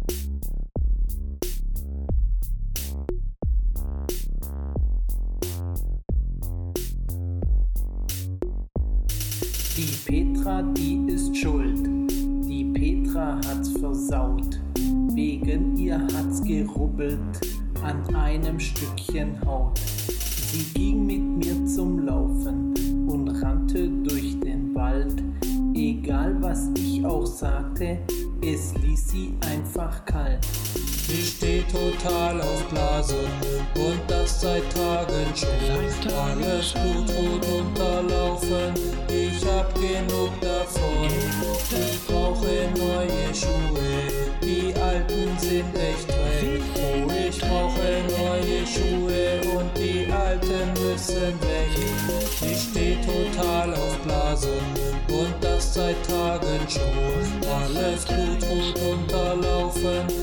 Die Petra, die ist schuld. Die Petra hat's versaut. Wegen ihr hat's gerubbelt an einem Stückchen Haut. Sie ging mit mir zum Laufen und rannte durch den Wald. Egal was ich auch sagte, es ließ sie einfach kalt. Sie steht total auf Blase und das seit Tagen schon. Alles blutrot unterlaufen, ich hab genug davon. Ich brauche neue Schuhe, die alten sind echt weg. Oh, ich brauche neue Schuhe und die alten müssen weg. Sie steht total auf Blase und das seit Tagen schon. Alles blutrot unterlaufen,